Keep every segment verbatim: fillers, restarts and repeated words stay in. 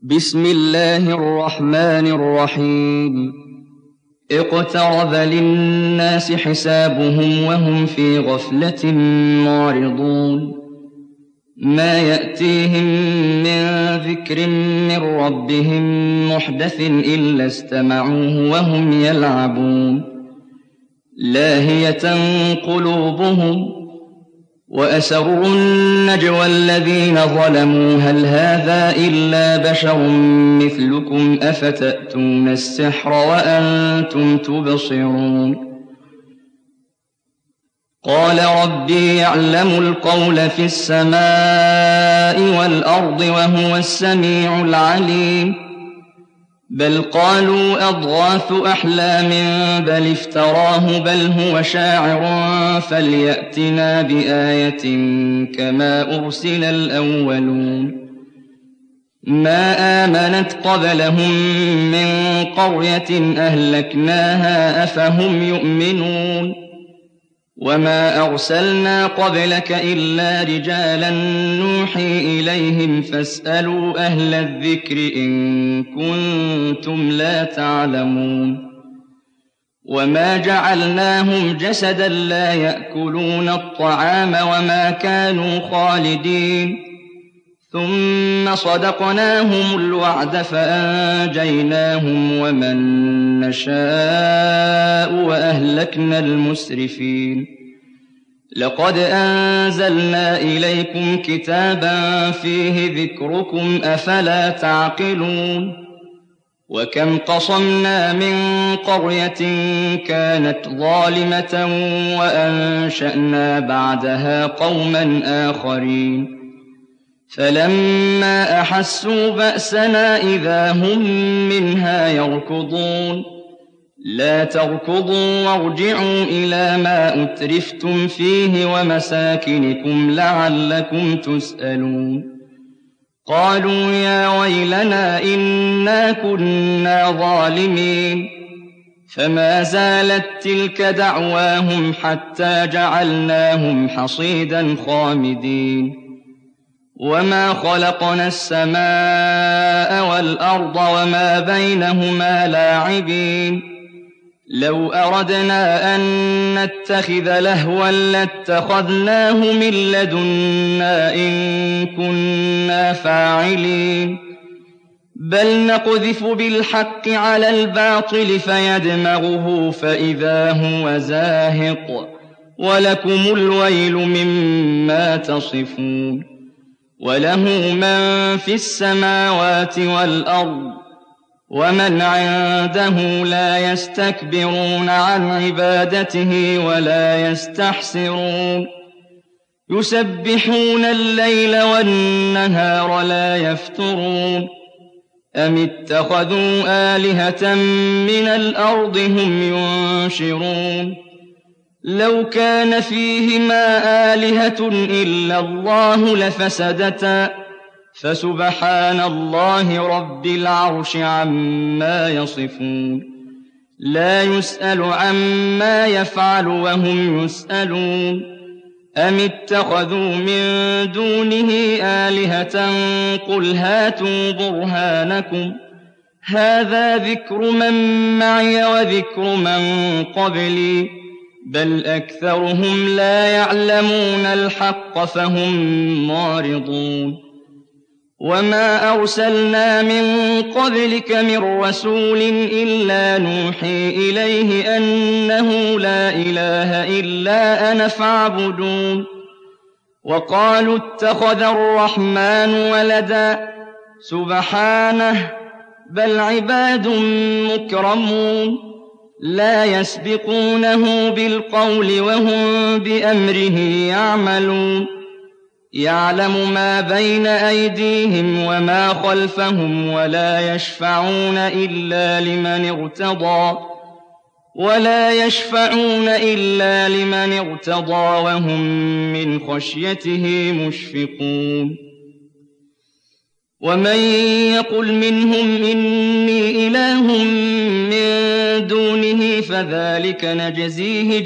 بسم الله الرحمن الرحيم اقترب للناس حسابهم وهم في غفلة معرضون ما يأتيهم من ذكر من ربهم محدث إلا استمعوه وهم يلعبون لاهية قلوبهم وأسروا النجوى الذين ظلموا هل هذا إلا بشر مثلكم أفتأتون السحر وأنتم تبصرون قال ربي يعلم القول في السماء والأرض وهو السميع العليم بل قالوا أضغاث أحلام بل افتراه بل هو شاعر فليأتنا بآية كما أرسل الأولون ما آمنت قبلهم من قرية أهلكناها أفهم يؤمنون وما أرسلنا قبلك إلا رجالا نوحي إليهم فاسألوا أهل الذكر إن كنتم لا تعلمون وما جعلناهم جسدا لا يأكلون الطعام وما كانوا خالدين ثم صدقناهم الوعد فأنجيناهم ومن نشاء وأهلكنا المسرفين لقد أنزلنا إليكم كتابا فيه ذكركم أفلا تعقلون وكم قصمنا من قرية كانت ظالمة وأنشأنا بعدها قوما آخرين فلما أحسوا بأسنا إذا هم منها يركضون لا تركضوا وارجعوا إلى ما أترفتم فيه ومساكنكم لعلكم تسألون قالوا يا ويلنا إنا كنا ظالمين فما زالت تلك دعواهم حتى جعلناهم حصيدا خامدين وما خلقنا السماء والأرض وما بينهما لاعبين لو أردنا أن نتخذ لهوا لاتخذناه من لدنا إن كنا فاعلين بل نقذف بالحق على الباطل فيدمغه فإذا هو زاهق ولكم الويل مما تصفون وله من في السماوات والأرض ومن عنده لا يستكبرون عن عبادته ولا يستحسرون يسبحون الليل والنهار لا يفترون أم اتخذوا آلهة من الأرض هم ينشرون لو كان فيهما آلهة إلا الله لفسدتا فسبحان الله رب العرش عما يصفون لا يسأل عما يفعل وهم يسألون أم اتخذوا من دونه آلهة قل هاتوا برهانكم هذا ذكر من معي وذكر من قبلي بل أكثرهم لا يعلمون الحق فهم معرضون وما أرسلنا من قبلك من رسول إلا نوحي إليه أنه لا إله إلا أنا فاعبدون وقالوا اتخذ الرحمن ولدا سبحانه بل عباد مكرمون لا يسبقونه بالقول وهم بأمره يعملون يعلم ما بين أيديهم وما خلفهم ولا يشفعون إلا لمن ارتضى ولا يشفعون إلا لمن ارتضى وهم من خشيته مشفقون ومن يقل منهم إني إله من دونه فذلك نجزيه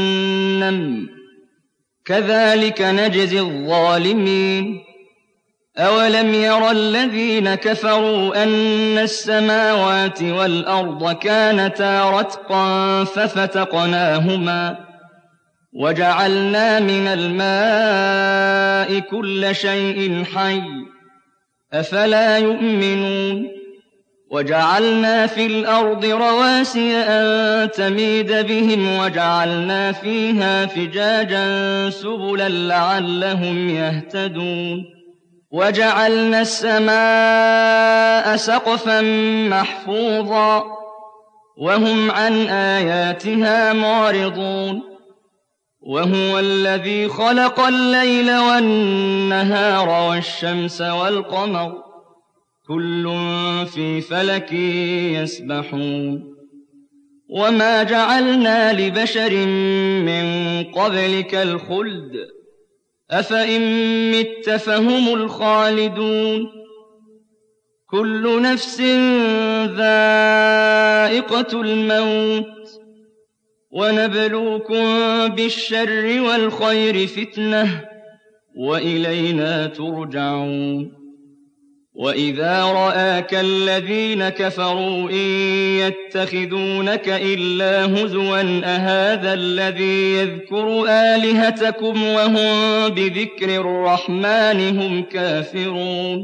جهنم كذلك نجزي الظالمين أَوَلَمْ يَرَ الَّذِينَ كَفَرُوا أَنَّ السَّمَاوَاتِ وَالْأَرْضَ كَانَتَا رَتْقًا فَفَتَقْنَاهُمَا وَجَعَلْنَا مِنَ الْمَاءِ كُلَّ شَيْءٍ حَيٍّ ۖ أَفَلَا يُؤْمِنُونَ وَجَعَلْنَا فِي الْأَرْضِ رَوَاسِيَ أَن تَمِيدَ بِهِمْ وَجَعَلْنَا فِيهَا فِجَاجًا سُبُلًا لَّعَلَّهُمْ يَهْتَدُونَ وَجَعَلْنَا السَّمَاءَ سَقْفًا مَّحْفُوظًا وَهُمْ عَنْ آيَاتِهَا مُعْرِضُونَ وَهُوَ الَّذِي خَلَقَ اللَّيْلَ وَالنَّهَارَ وَالشَّمْسَ وَالْقَمَرَ ۖ كُلٌّ فِي فَلَكٍ يَسْبَحُونَ وَمَا جَعَلْنَا لِبَشَرٍ مِّن قَبْلِكَ الْخُلْدَ ۖ أَفَإِن مِّتَّ فَهُمُ الْخَالِدُونَ كُلُّ نَفْسٍ ذَائِقَةُ الْمَوْتِ ۖ وَنَبْلُوكُم بِالشَّرِّ وَالْخَيْرِ فِتْنَةً ۖ وَإِلَيْنَا تُرْجَعُونَ وَإِذَا رَآكَ الَّذِينَ كَفَرُوا إِن يَتَّخِذُونَكَ إِلَّا هُزُوًا أَهَٰذَا الَّذِي يَذْكُرُ آلِهَتَكُمْ وَهُم بِذِكْرِ الرَّحْمَٰنِ هُمْ كَافِرُونَ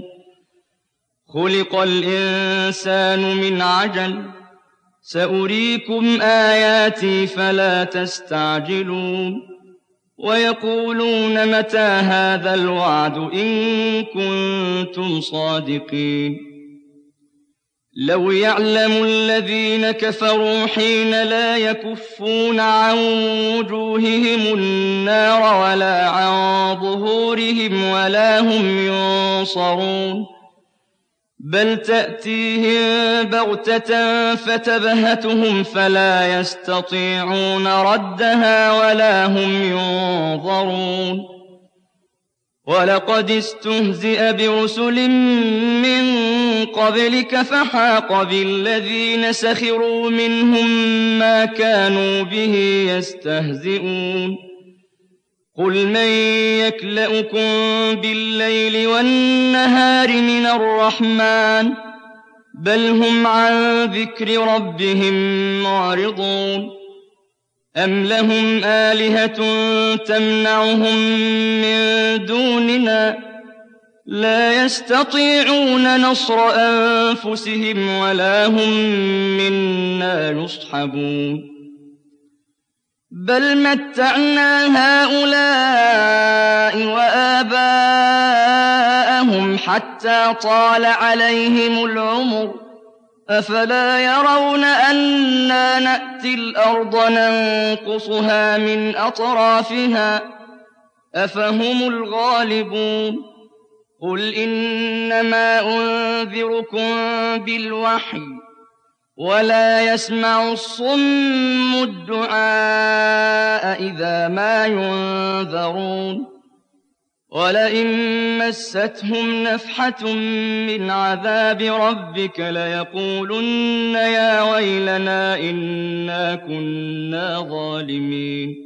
خُلِقَ الْإِنسَانُ مِنْ عَجَلٍ ۚ سَأُرِيكُمْ آيَاتِي فَلَا تَسْتَعْجِلُونِ وَيَقُولُونَ مَتَىٰ هَٰذَا الْوَعْدُ إِن كُنتُمْ صَادِقِينَ لَوْ يَعْلَمُ الَّذِينَ كَفَرُوا حِينَ لَا يَكُفُّونَ عَن وُجُوهِهِمُ النَّارَ وَلَا عَن ظُهُورِهِمْ وَلَا هُمْ يُنصَرُونَ بَلْ تَأْتِيهِم بَغْتَةً فَتَبْهَتُهُمْ فَلَا يَسْتَطِيعُونَ رَدَّهَا وَلَا هُمْ يُنظَرُونَ وَلَقَدِ اسْتُهْزِئَ بِرُسُلٍ مِّن قَبْلِكَ فَحَاقَ بِالَّذِينَ سَخِرُوا مِنْهُم مَّا كَانُوا بِهِ يَسْتَهْزِئُونَ قُلْ مَن يَكْلَؤُكُم بِاللَّيْلِ وَالنَّهَارِ مِنَ الرَّحْمَٰنِ ۗ بَلْ هُمْ عَن ذِكْرِ رَبِّهِم مُّعْرِضُونَ أَمْ لَهُمْ آلِهَةٌ تَمْنَعُهُم مِّن دُونِنَا ۚ لَا يَسْتَطِيعُونَ نَصْرَ أَنفُسِهِمْ وَلَا هُم مِّنَّا يُصْحَبُونَ بَلْ مَتَّعْنَا هَٰؤُلَاءِ وَآبَاءَهُمْ حَتَّىٰ طَالَ عَلَيْهِمُ الْعُمُرُ ۗ أَفَلَا يَرَوْنَ أَنَّا نَأْتِي الْأَرْضَ نَنقُصُهَا مِنْ أَطْرَافِهَا ۚ أَفَهُمُ الْغَالِبُونَ قُلْ إِنَّمَا أُنذِرُكُم بِالْوَحْيِ ۚ وَلَا يَسْمَعُ الصُّمُّ الدُّعَاءَ إِذَا مَا يُنذَرُونَ وَلَئِن مَّسَّتْهُمْ نَفْحَةٌ مِّنْ عَذَابِ رَبِّكَ لَيَقُولُنَّ يَا وَيْلَنَا إِنَّا كُنَّا ظَالِمِينَ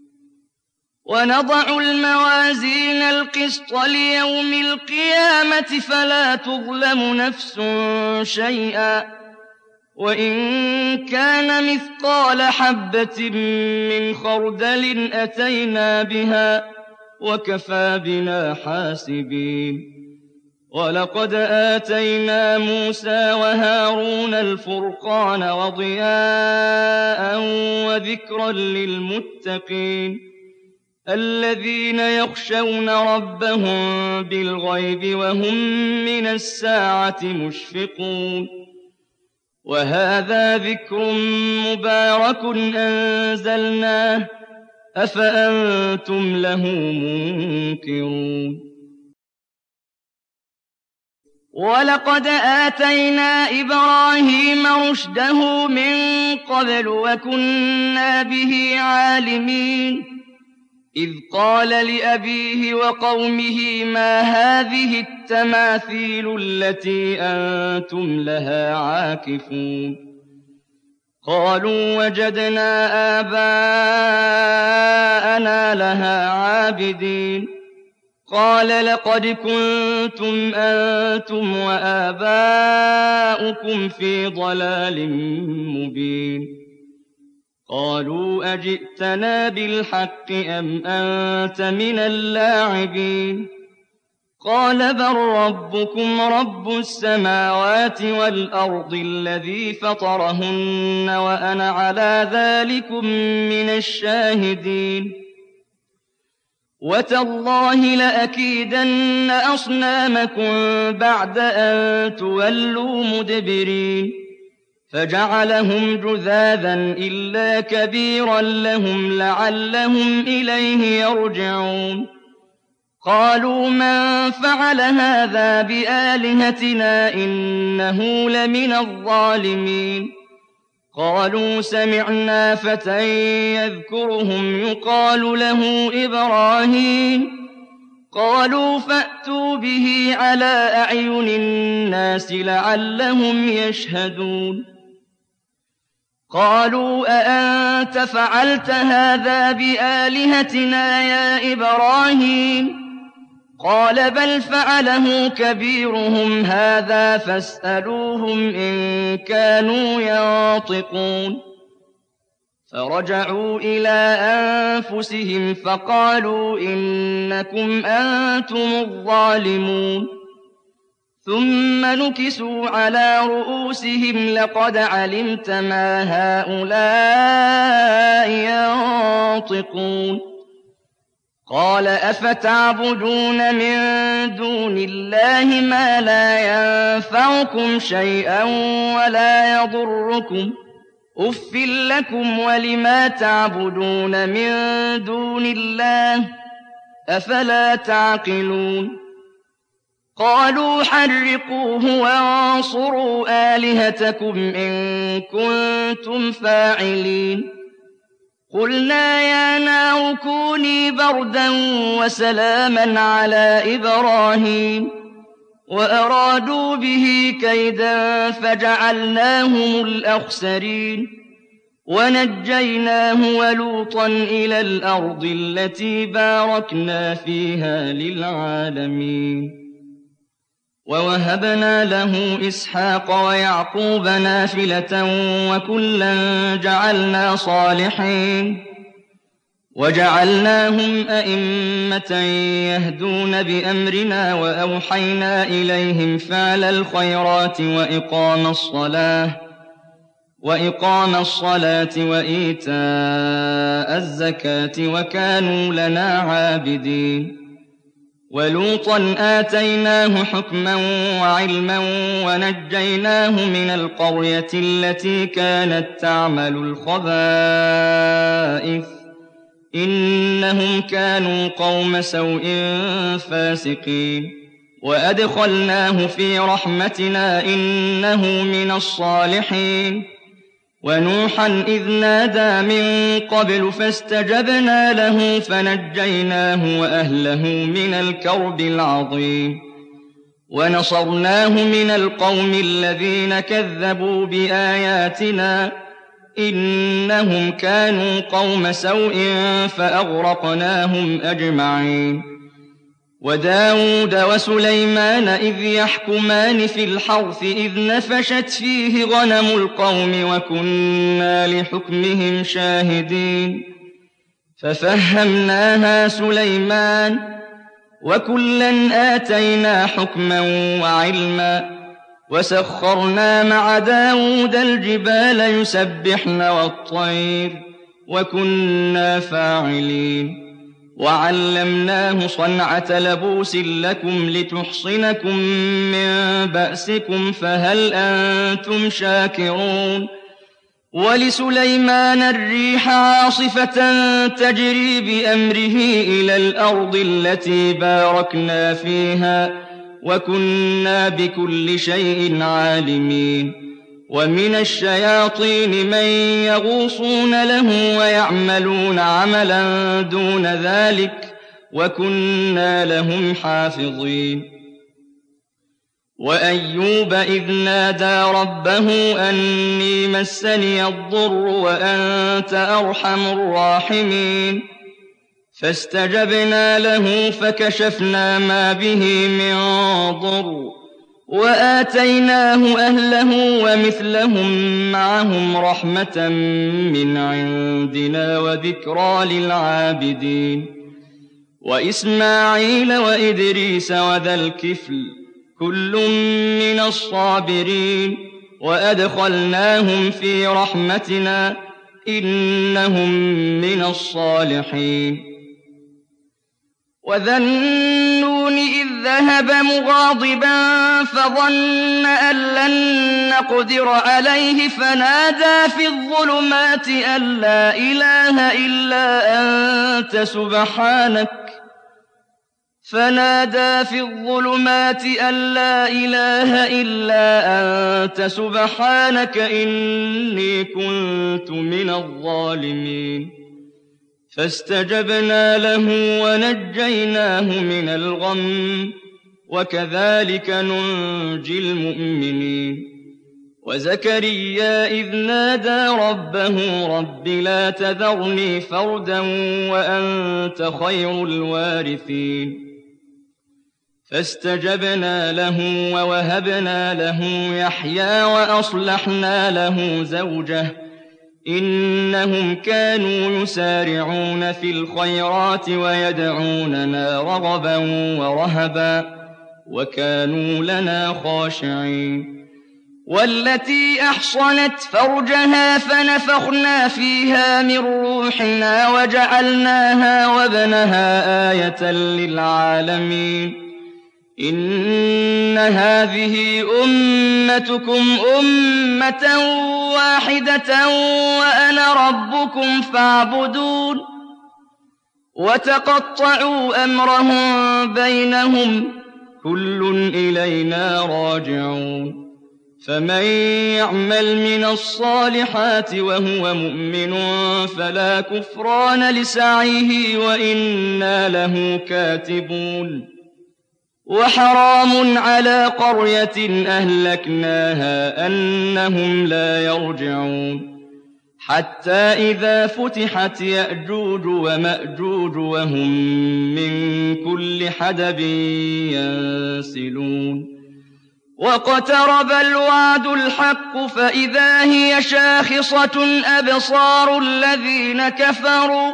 وَنَضَعُ الْمَوَازِينَ الْقِسْطَ لِيَوْمِ الْقِيَامَةِ فَلَا تُظْلَمُ نَفْسٌ شَيْئًا ۖ وَإِن كَانَ مِثْقَالَ حَبَّةٍ مِّنْ خَرْدَلٍ أَتَيْنَا بِهَا ۗ وَكَفَىٰ بِنَا حَاسِبِينَ وَلَقَدْ آتَيْنَا مُوسَىٰ وَهَارُونَ الْفُرْقَانَ وَضِيَاءً وَذِكْرًا لِّلْمُتَّقِينَ الَّذِينَ يَخْشَوْنَ رَبَّهُم بِالْغَيْبِ وَهُم مِّنَ السَّاعَةِ مُشْفِقُونَ وَهَٰذَا ذِكْرٌ مُّبَارَكٌ أَنزَلْنَاهُ ۚ أَفَأَنتُمْ لَهُ مُنكِرُونَ وَلَقَدْ آتَيْنَا إِبْرَاهِيمَ رُشْدَهُ مِن قَبْلُ وَكُنَّا بِهِ عَالِمِينَ إِذْ قَالَ لِأَبِيهِ وَقَوْمِهِ مَا هَٰذِهِ التَّمَاثِيلُ الَّتِي أَنتُمْ لَهَا عَاكِفُونَ قَالُوا وَجَدْنَا آبَاءَنَا لَهَا عَابِدِينَ قال لقد كنتم أنتم وآباؤكم في ضلال مبين قالوا أجئتنا بالحق أم أنت من اللاعبين قال بل ربكم رب السماوات والأرض الذي فطرهن وأنا على ذلكم من الشاهدين وتالله لأكيدن أصنامكم بعد أن تولوا مدبرين فجعلهم جذاذا إلا كبيرا لهم لعلهم إليه يرجعون قالوا من فعل هذا بآلهتنا إنه لمن الظالمين قالوا سمعنا فتى يذكرهم يقال له إبراهيم قالوا فأتوا به على أعين الناس لعلهم يشهدون قالوا أأنت فعلت هذا بآلهتنا يا إبراهيم قال بل فعله كبيرهم هذا فاسألوهم إن كانوا ينطقون فرجعوا إلى أنفسهم فقالوا إنكم أنتم الظالمون ثم نكسوا على رؤوسهم لقد علمت ما هؤلاء ينطقون قال أفتعبدون من دون الله ما لا ينفعكم شيئا ولا يضركم أف لكم ولما تعبدون من دون الله أفلا تعقلون قالوا حرقوه وانصروا آلهتكم إن كنتم فاعلين قلنا يا نار كوني بردا وسلاما على إبراهيم وأرادوا به كيدا فجعلناهم الأخسرين ونجيناه ولوطا إلى الأرض التي باركنا فيها للعالمين ووهبنا له إسحاق ويعقوب نافلة وكلا جعلنا صالحين وجعلناهم أئمة يهدون بأمرنا وأوحينا إليهم فعل الخيرات وإقام الصلاة وإقام الصلاة وإيتاء الزكاة وكانوا لنا عابدين ولوطا آتيناه حكما وعلما ونجيناه من القرية التي كانت تعمل الخبائث إنهم كانوا قوم سوء فاسقين وأدخلناه في رحمتنا إنه من الصالحين ونوحا إذ نادى من قبل فاستجبنا له فنجيناه وأهله من الكرب العظيم ونصرناه من القوم الذين كذبوا بآياتنا إنهم كانوا قوم سوء فأغرقناهم أجمعين وداود وسليمان إذ يحكمان في الحرث إذ نفشت فيه غنم القوم وكنا لحكمهم شاهدين ففهمناها سليمان وكلا آتينا حكما وعلما وسخرنا مع داود الجبال يسبحن والطير وكنا فاعلين وعلمناه صنعة لبوس لكم لتحصنكم من بأسكم فهل أنتم شاكرون ولسليمان الريح عاصفة تجري بأمره إلى الأرض التي باركنا فيها وكنا بكل شيء عالمين ومن الشياطين من يغوصون له ويعملون عملا دون ذلك وكنا لهم حافظين وأيوب إذ نادى ربه أني مسني الضر وأنت أرحم الراحمين فاستجبنا له فكشفنا ما به من ضر وآتيناه أهله ومثلهم معهم رحمة من عندنا وذكرى للعابدين وإسماعيل وإدريس وذا الكفل كل من الصابرين وأدخلناهم في رحمتنا إنهم من الصالحين وذا النون إذ ذهب مغاضبا فظن أن لن نقدر عليه فنادى في الظلمات أن لا إله إلا أنت سبحانك فنادى في الظلمات أن لا إله إلا أنت سبحانك إني كنت من الظالمين فاستجبنا له ونجيناه من الغم وكذلك ننجي المؤمنين وزكريا إذ نادى ربه رب لا تذرني فردا وأنت خير الوارثين فاستجبنا له ووهبنا له يحيى وأصلحنا له زوجه إنهم كانوا يسارعون في الخيرات ويدعوننا رغبا ورهبا وكانوا لنا خاشعين والتي أحصنت فرجها فنفخنا فيها من روحنا وجعلناها وابنها آية للعالمين إن هذه أمتكم أمة واحدة وأنا ربكم فاعبدون وتقطعوا أمرهم بينهم كل إلينا راجعون فمن يعمل من الصالحات وهو مؤمن فلا كفران لسعيه وإنا له كاتبون وحرام على قرية أهلكناها أنهم لا يرجعون حتى إذا فتحت يأجوج ومأجوج وهم من كل حدب ينسلون واقترب الوعد الحق فإذا هي شاخصة أبصار الذين كفروا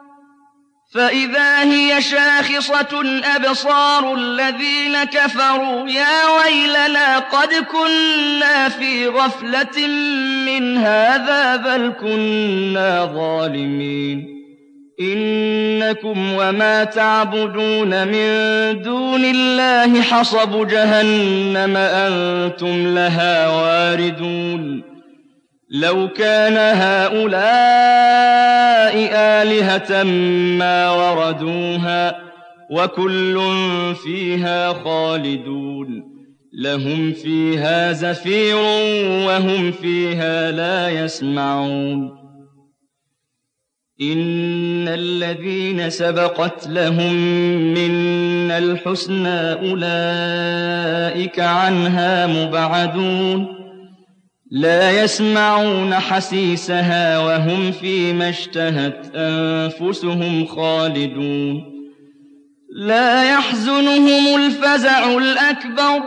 فإذا هي شاخصة أبصار الذين كفروا يا ويلنا قد كنا في غفلة من هذا بل كنا ظالمين إنكم وما تعبدون من دون الله حصب جهنم أنتم لها واردون لو كان هؤلاء آلهة ما وردوها وكل فيها خالدون لهم فيها زفير وهم فيها لا يسمعون إن الذين سبقت لهم منا الحسنى أولئك عنها مبعدون لا يسمعون حسيسها وهم فيما اشتهت أنفسهم خالدون لا يحزنهم الفزع الأكبر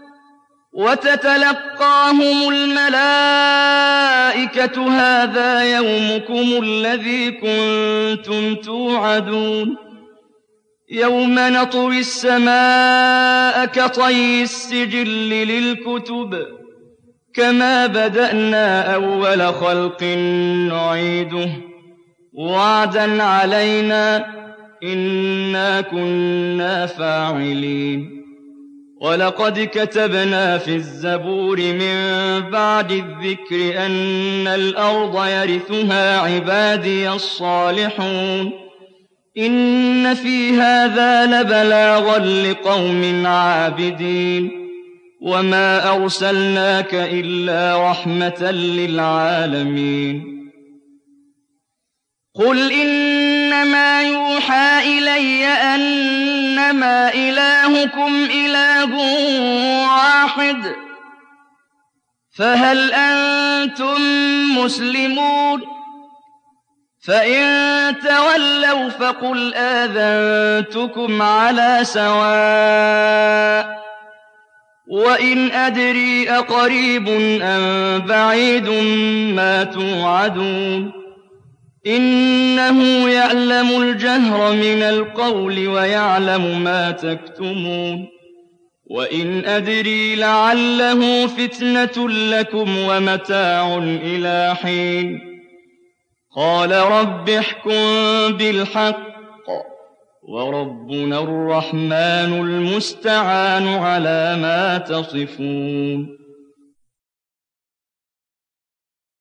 وتتلقاهم الملائكة هذا يومكم الذي كنتم توعدون يوم نطوي السماء كطي السجل للكتب كما بدأنا أول خلق نعيده وعدا علينا إنا كنا فاعلين ولقد كتبنا في الزبور من بعد الذكر أن الأرض يرثها عبادي الصالحون إن في هذا لبلاغا لقوم عابدين وما أرسلناك إلا رحمة للعالمين قل إنما يوحى إلي أنما إلهكم إله واحد فهل أنتم مسلمون فإن تولوا فقل آذنتكم على سواء وإن أدري أقريب أم بعيد ما توعدون إنه يعلم الجهر من القول ويعلم ما تكتمون وإن أدري لعله فتنة لكم ومتاع إلى حين قال رب احكم بالحق وربنا الرحمن المستعان على ما تصفون